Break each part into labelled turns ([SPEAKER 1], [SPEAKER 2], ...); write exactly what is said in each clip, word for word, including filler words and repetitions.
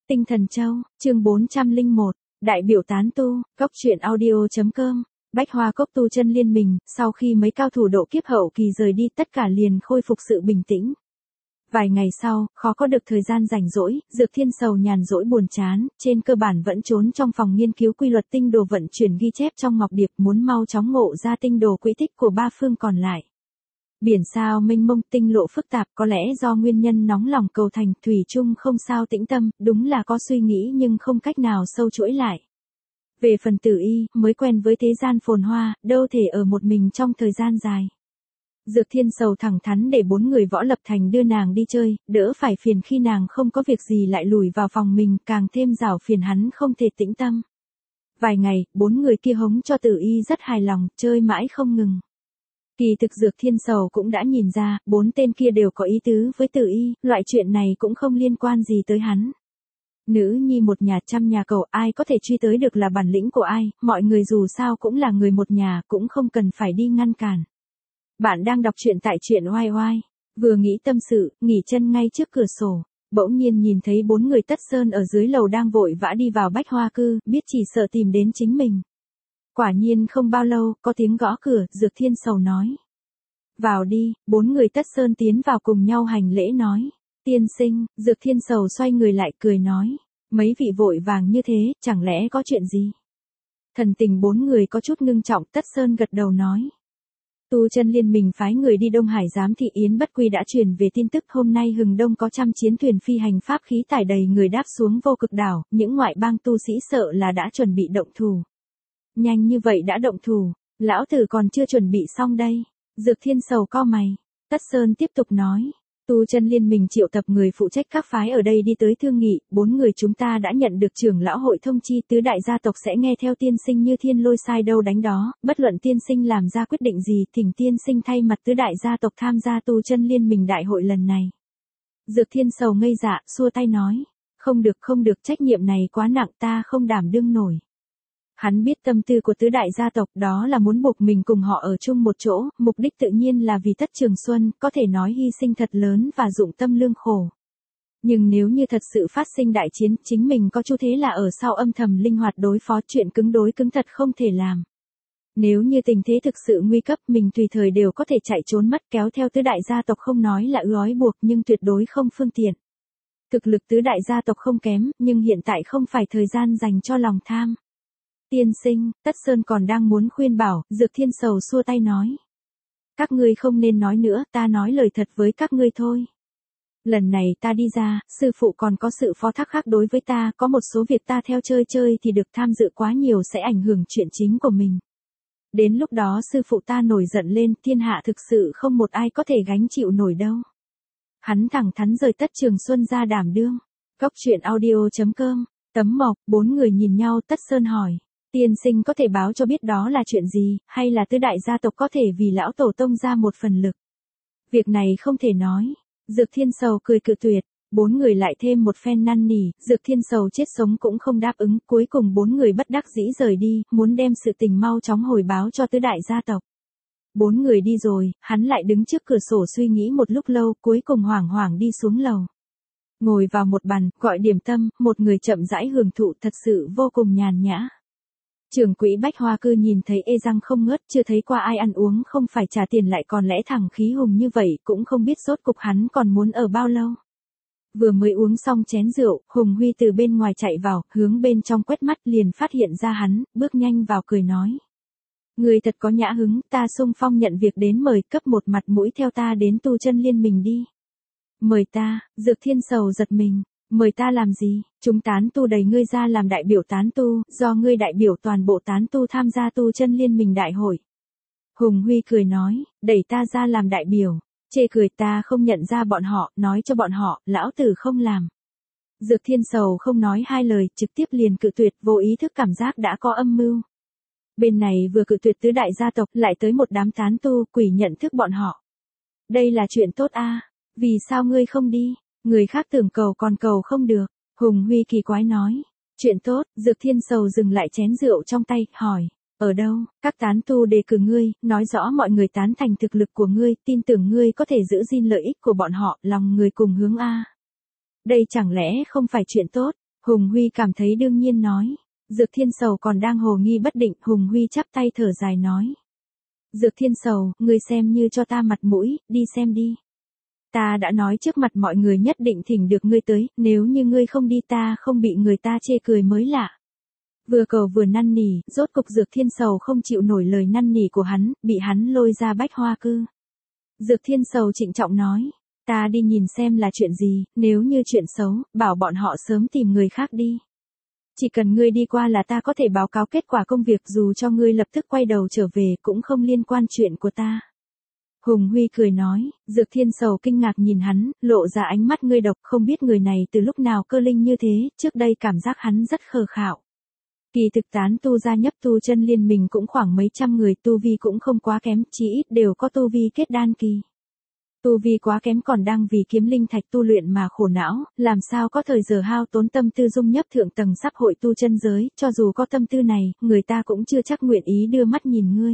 [SPEAKER 1] Tinh Thần Châu, chương bốn trăm lẻ một, Đại biểu tán tu, Cốc truyện audio.com, Bách Hoa Cốc tu chân liên minh, sau khi mấy cao thủ độ kiếp hậu kỳ rời đi tất cả liền khôi phục sự bình tĩnh. Vài ngày sau, khó có được thời gian rảnh rỗi, Dược Thiên Sầu nhàn rỗi buồn chán, trên cơ bản vẫn trốn trong phòng nghiên cứu quy luật tinh đồ vận chuyển ghi chép trong ngọc điệp muốn mau chóng ngộ ra tinh đồ quỹ tích của ba phương còn lại. Biển sao mênh mông tinh lộ phức tạp có lẽ do nguyên nhân nóng lòng cầu thành thủy chung không sao tĩnh tâm, đúng là có suy nghĩ nhưng không cách nào sâu chuỗi lại. Về phần Tử Y, mới quen với thế gian phồn hoa, đâu thể ở một mình trong thời gian dài. Dược Thiên Sầu thẳng thắn để bốn người võ lập thành đưa nàng đi chơi, đỡ phải phiền khi nàng không có việc gì lại lùi vào phòng mình, càng thêm rảo phiền hắn không thể tĩnh tâm. Vài ngày, bốn người kia hống cho Tử Y rất hài lòng, chơi mãi không ngừng. Kỳ thực Dược Thiên Sầu cũng đã nhìn ra, bốn tên kia đều có ý tứ với Tử Y, loại chuyện này cũng không liên quan gì tới hắn. Nữ nhi một nhà trăm nhà cầu, ai có thể truy tới được là bản lĩnh của ai, mọi người dù sao cũng là người một nhà, cũng không cần phải đi ngăn cản. Bạn đang đọc truyện tại truyện oai oai, vừa nghĩ tâm sự, nghỉ chân ngay trước cửa sổ, bỗng nhiên nhìn thấy bốn người Tất Sơn ở dưới lầu đang vội vã đi vào Bách Hoa Cư, biết chỉ sợ tìm đến chính mình. Quả nhiên không bao lâu, có tiếng gõ cửa, Dược Thiên Sầu nói. Vào đi, bốn người Tất Sơn tiến vào cùng nhau hành lễ nói. Tiên sinh, Dược Thiên Sầu xoay người lại cười nói. Mấy vị vội vàng như thế, chẳng lẽ có chuyện gì? Thần tình bốn người có chút ngưng trọng, Tất Sơn gật đầu nói. Tu chân liên minh phái người đi Đông Hải giám thị Yến Bất Quy đã truyền về tin tức hôm nay Hừng Đông có trăm chiến thuyền phi hành pháp khí tải đầy người đáp xuống vô cực đảo, những ngoại bang tu sĩ sợ là đã chuẩn bị động thủ. Nhanh như vậy đã động thủ, lão tử còn chưa chuẩn bị xong đây. Dược Thiên Sầu cau mày, Tất Sơn tiếp tục nói. Tu chân liên minh triệu tập người phụ trách các phái ở đây đi tới thương nghị, bốn người chúng ta đã nhận được trưởng lão hội thông chi tứ đại gia tộc sẽ nghe theo tiên sinh như thiên lôi sai đâu đánh đó, bất luận tiên sinh làm ra quyết định gì, thỉnh tiên sinh thay mặt tứ đại gia tộc tham gia tu chân liên minh đại hội lần này. Dược Thiên Sầu ngây dạ, xua tay nói, không được không được, trách nhiệm này quá nặng, ta không đảm đương nổi. Hắn biết tâm tư của tứ đại gia tộc, đó là muốn buộc mình cùng họ ở chung một chỗ, mục đích tự nhiên là vì Tất Trường Xuân, có thể nói hy sinh thật lớn và dụng tâm lương khổ. Nhưng nếu như thật sự phát sinh đại chiến, chính mình có Chu Thế là ở sau âm thầm linh hoạt đối phó, chuyện cứng đối cứng thật không thể làm. Nếu như tình thế thực sự nguy cấp, mình tùy thời đều có thể chạy trốn mất, kéo theo tứ đại gia tộc không nói là gói buộc nhưng tuyệt đối không phương tiện. Thực lực tứ đại gia tộc không kém, nhưng hiện tại không phải thời gian dành cho lòng tham. Tiên sinh, Tất Sơn còn đang muốn khuyên bảo, Dược Thiên Sầu xua tay nói. Các ngươi không nên nói nữa, ta nói lời thật với các ngươi thôi. Lần này ta đi ra, sư phụ còn có sự phó thác khác đối với ta, có một số việc ta theo chơi chơi thì được tham dự quá nhiều sẽ ảnh hưởng chuyện chính của mình. Đến lúc đó sư phụ ta nổi giận lên, thiên hạ thực sự không một ai có thể gánh chịu nổi đâu. Hắn thẳng thắn rời Tất Trường Xuân ra đảm đương. Cốc truyện audio.com, Tấm Mộc, bốn người nhìn nhau, Tất Sơn hỏi. Tiên sinh có thể báo cho biết đó là chuyện gì, hay là tứ đại gia tộc có thể vì lão tổ tông ra một phần lực. Việc này không thể nói. Dược Thiên Sầu cười cự tuyệt, bốn người lại thêm một phen năn nỉ, Dược Thiên Sầu chết sống cũng không đáp ứng, cuối cùng bốn người bất đắc dĩ rời đi, muốn đem sự tình mau chóng hồi báo cho tứ đại gia tộc. Bốn người đi rồi, hắn lại đứng trước cửa sổ suy nghĩ một lúc lâu, cuối cùng hoảng hoảng đi xuống lầu. Ngồi vào một bàn, gọi điểm tâm, một người chậm rãi hưởng thụ, thật sự vô cùng nhàn nhã. Trưởng quỹ Bách Hoa Cư nhìn thấy ê răng không ngớt, chưa thấy qua ai ăn uống không phải trả tiền lại còn lẽ thẳng khí hùng như vậy, cũng không biết rốt cục hắn còn muốn ở bao lâu. Vừa mới uống xong chén rượu, Hùng Huy từ bên ngoài chạy vào, hướng bên trong quét mắt liền phát hiện ra hắn, bước nhanh vào cười nói. Người thật có nhã hứng, ta xung phong nhận việc đến mời, cấp một mặt mũi theo ta đến tu chân liên minh đi. Mời ta, Dược Thiên Sầu giật mình. Mời ta làm gì, chúng tán tu đẩy ngươi ra làm đại biểu tán tu, do ngươi đại biểu toàn bộ tán tu tham gia tu chân liên minh đại hội. Hùng Huy cười nói, đẩy ta ra làm đại biểu, chê cười, ta không nhận ra bọn họ, nói cho bọn họ, lão tử không làm. Dược Thiên Sầu không nói hai lời, trực tiếp liền cự tuyệt, vô ý thức cảm giác đã có âm mưu. Bên này vừa cự tuyệt tứ đại gia tộc, lại tới một đám tán tu, quỷ nhận thức bọn họ. Đây là chuyện tốt a, vì sao ngươi không đi? Người khác tưởng cầu còn cầu không được, Hùng Huy kỳ quái nói. Chuyện tốt, Dược Thiên Sầu dừng lại chén rượu trong tay, hỏi, ở đâu, các tán tu đề cử ngươi, nói rõ mọi người tán thành thực lực của ngươi, tin tưởng ngươi có thể giữ gìn lợi ích của bọn họ, lòng người cùng hướng a. Đây chẳng lẽ không phải chuyện tốt, Hùng Huy cảm thấy đương nhiên nói. Dược Thiên Sầu còn đang hồ nghi bất định, Hùng Huy chắp tay thở dài nói. Dược Thiên Sầu, ngươi xem như cho ta mặt mũi, đi xem đi. Ta đã nói trước mặt mọi người nhất định thỉnh được ngươi tới, nếu như ngươi không đi ta không bị người ta chê cười mới lạ. Vừa cầu vừa năn nỉ, rốt cục Dược Thiên Sầu không chịu nổi lời năn nỉ của hắn, bị hắn lôi ra Bách Hoa Cư. Dược Thiên Sầu trịnh trọng nói, ta đi nhìn xem là chuyện gì, nếu như chuyện xấu, bảo bọn họ sớm tìm người khác đi. Chỉ cần ngươi đi qua là ta có thể báo cáo kết quả công việc, dù cho ngươi lập tức quay đầu trở về cũng không liên quan chuyện của ta. Hùng Huy cười nói, Dược Thiên Sầu kinh ngạc nhìn hắn, lộ ra ánh mắt ngươi độc, không biết người này từ lúc nào cơ linh như thế, trước đây cảm giác hắn rất khờ khạo. Kỳ thực tán tu gia nhập tu chân liên mình cũng khoảng mấy trăm người, tu vi cũng không quá kém, chỉ ít đều có tu vi kết đan kỳ. Tu vi quá kém còn đang vì kiếm linh thạch tu luyện mà khổ não, làm sao có thời giờ hao tốn tâm tư dung nhấp thượng tầng sắp hội tu chân giới, cho dù có tâm tư này, người ta cũng chưa chắc nguyện ý đưa mắt nhìn ngươi.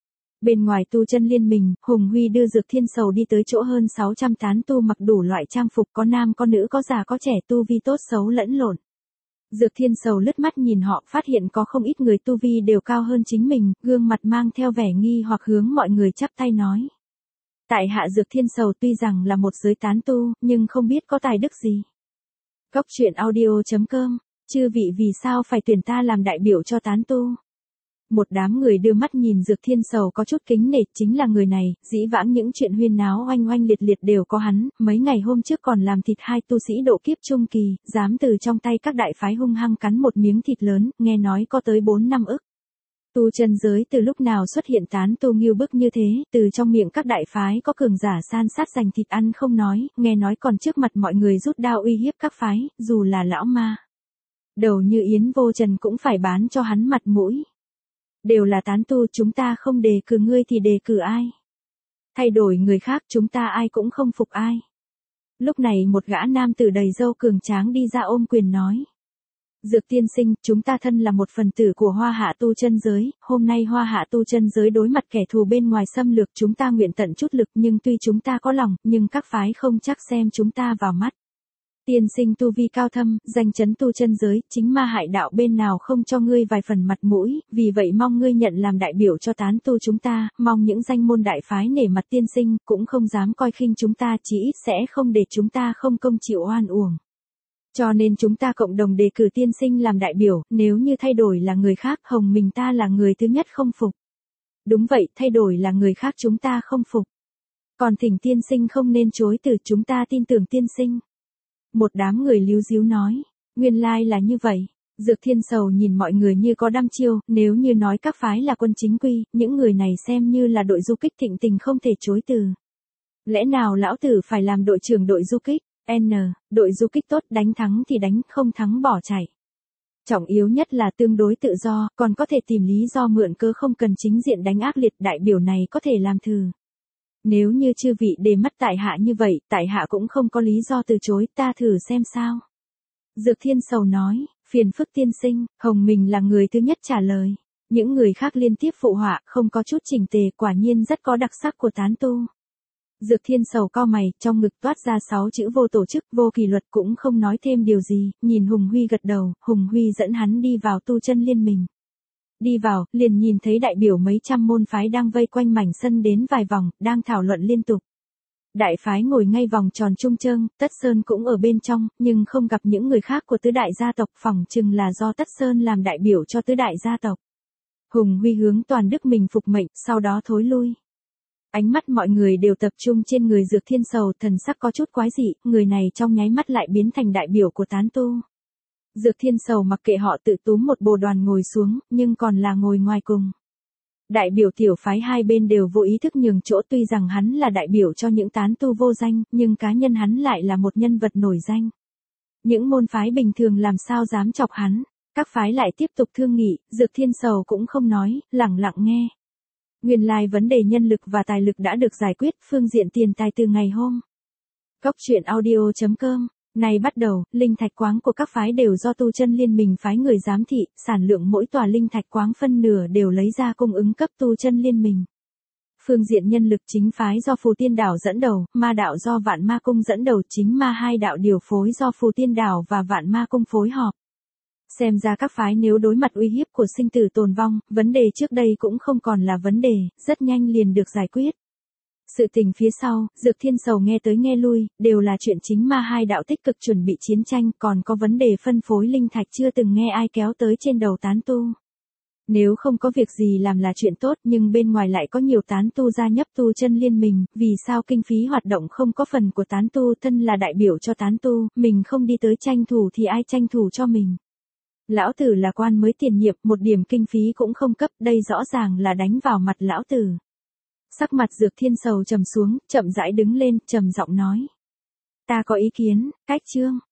[SPEAKER 1] Bên ngoài tu chân liên mình, Hùng Huy đưa Dược Thiên Sầu đi tới chỗ hơn sáu trăm tán tu mặc đủ loại trang phục, có nam có nữ có già có trẻ, tu vi tốt xấu lẫn lộn. Dược Thiên Sầu lướt mắt nhìn họ, phát hiện có không ít người tu vi đều cao hơn chính mình, gương mặt mang theo vẻ nghi hoặc hướng mọi người chắp tay nói. Tại hạ Dược Thiên Sầu tuy rằng là một giới tán tu, nhưng không biết có tài đức gì. Cốc truyện audio chấm com, chư vị vì sao phải tuyển ta làm đại biểu cho tán tu? Một đám người đưa mắt nhìn Dược Thiên Sầu có chút kính nể, chính là người này, dĩ vãng những chuyện huyên náo oanh oanh liệt liệt đều có hắn, mấy ngày hôm trước còn làm thịt hai tu sĩ độ kiếp trung kỳ, dám từ trong tay các đại phái hung hăng cắn một miếng thịt lớn, nghe nói có tới bốn năm ức. Tu chân giới từ lúc nào xuất hiện tán tu nghiêu bức như thế, từ trong miệng các đại phái có cường giả san sát giành thịt ăn không nói, nghe nói còn trước mặt mọi người rút đao uy hiếp các phái, dù là lão ma. Đầu như Yến Vô Trần cũng phải bán cho hắn mặt mũi. Đều là tán tu, chúng ta không đề cử ngươi thì đề cử ai? Thay đổi người khác, chúng ta ai cũng không phục ai. Lúc này một gã nam tử đầy râu cường tráng đi ra ôm quyền nói. Dược tiên sinh, chúng ta thân là một phần tử của Hoa Hạ tu chân giới, hôm nay Hoa Hạ tu chân giới đối mặt kẻ thù bên ngoài xâm lược, chúng ta nguyện tận chút lực, nhưng tuy chúng ta có lòng, nhưng các phái không chắc xem chúng ta vào mắt. Tiên sinh tu vi cao thâm, danh chấn tu chân giới, chính ma hại đạo bên nào không cho ngươi vài phần mặt mũi, vì vậy mong ngươi nhận làm đại biểu cho tán tu chúng ta, mong những danh môn đại phái nể mặt tiên sinh, cũng không dám coi khinh chúng ta, chí ít sẽ không để chúng ta không công chịu oan uổng. Cho nên chúng ta cộng đồng đề cử tiên sinh làm đại biểu, nếu như thay đổi là người khác, hồng mình ta là người thứ nhất không phục. Đúng vậy, thay đổi là người khác chúng ta không phục. Còn thỉnh tiên sinh không nên chối từ, chúng ta tin tưởng tiên sinh. Một đám người líu díu nói, nguyên lai là như vậy. Dược Thiên Sầu nhìn mọi người như có đăm chiêu, nếu như nói các phái là quân chính quy, những người này xem như là đội du kích thịnh tình không thể chối từ. Lẽ nào lão tử phải làm đội trưởng đội du kích? N, đội du kích tốt, đánh thắng thì đánh, không thắng bỏ chạy. Trọng yếu nhất là tương đối tự do, còn có thể tìm lý do mượn cớ không cần chính diện đánh ác liệt, đại biểu này có thể làm thử. Nếu như chư vị để mắt tại hạ như vậy, tại hạ cũng không có lý do từ chối, ta thử xem sao. Dược Thiên Sầu nói, phiền phức tiên sinh, Hồng mình là người thứ nhất trả lời. Những người khác liên tiếp phụ họa, không có chút chỉnh tề, quả nhiên rất có đặc sắc của tán tu. Dược Thiên Sầu cau mày, trong ngực toát ra sáu chữ vô tổ chức, vô kỷ luật, cũng không nói thêm điều gì, nhìn Hùng Huy gật đầu, Hùng Huy dẫn hắn đi vào tu chân liên mình. Đi vào, liền nhìn thấy đại biểu mấy trăm môn phái đang vây quanh mảnh sân đến vài vòng, đang thảo luận liên tục. Đại phái ngồi ngay vòng tròn trung trơn, Tất Sơn cũng ở bên trong, nhưng không gặp những người khác của tứ đại gia tộc, phỏng chừng là do Tất Sơn làm đại biểu cho tứ đại gia tộc. Hùng Huy hướng toàn đức mình phục mệnh, sau đó thối lui. Ánh mắt mọi người đều tập trung trên người Dược Thiên Sầu, thần sắc có chút quái dị, người này trong nháy mắt lại biến thành đại biểu của tán tu. Dược Thiên Sầu mặc kệ họ tự túm một bồ đoàn ngồi xuống, nhưng còn là ngồi ngoài cùng. Đại biểu tiểu phái hai bên đều vô ý thức nhường chỗ, tuy rằng hắn là đại biểu cho những tán tu vô danh, nhưng cá nhân hắn lại là một nhân vật nổi danh. Những môn phái bình thường làm sao dám chọc hắn, các phái lại tiếp tục thương nghị, Dược Thiên Sầu cũng không nói, lẳng lặng nghe. Nguyên lai vấn đề nhân lực và tài lực đã được giải quyết, phương diện tiền tài từ ngày hôm. Cốc truyện audio chấm com, nay bắt đầu, linh thạch quáng của các phái đều do tu chân liên mình phái người giám thị, sản lượng mỗi tòa linh thạch quáng phân nửa đều lấy ra cung ứng cấp tu chân liên mình. Phương diện nhân lực chính phái do Phù Tiên Đảo dẫn đầu, ma đạo do Vạn Ma Cung dẫn đầu, chính ma hai đạo điều phối do Phù Tiên Đảo và Vạn Ma Cung phối hợp. Xem ra các phái nếu đối mặt uy hiếp của sinh tử tồn vong, vấn đề trước đây cũng không còn là vấn đề, rất nhanh liền được giải quyết. Sự tình phía sau, Dược Thiên Sầu nghe tới nghe lui, đều là chuyện chính ma hai đạo tích cực chuẩn bị chiến tranh, còn có vấn đề phân phối linh thạch chưa từng nghe ai kéo tới trên đầu tán tu. Nếu không có việc gì làm là chuyện tốt, nhưng bên ngoài lại có nhiều tán tu gia nhập tu chân liên minh, vì sao kinh phí hoạt động không có phần của tán tu, thân là đại biểu cho tán tu, mình không đi tới tranh thủ thì ai tranh thủ cho mình. Lão tử là quan mới tiền nhiệm, một điểm kinh phí cũng không cấp, đây rõ ràng là đánh vào mặt lão tử. Sắc mặt Dược Thiên Sầu trầm xuống, chậm rãi đứng lên, trầm giọng nói. Ta có ý kiến, cách chương.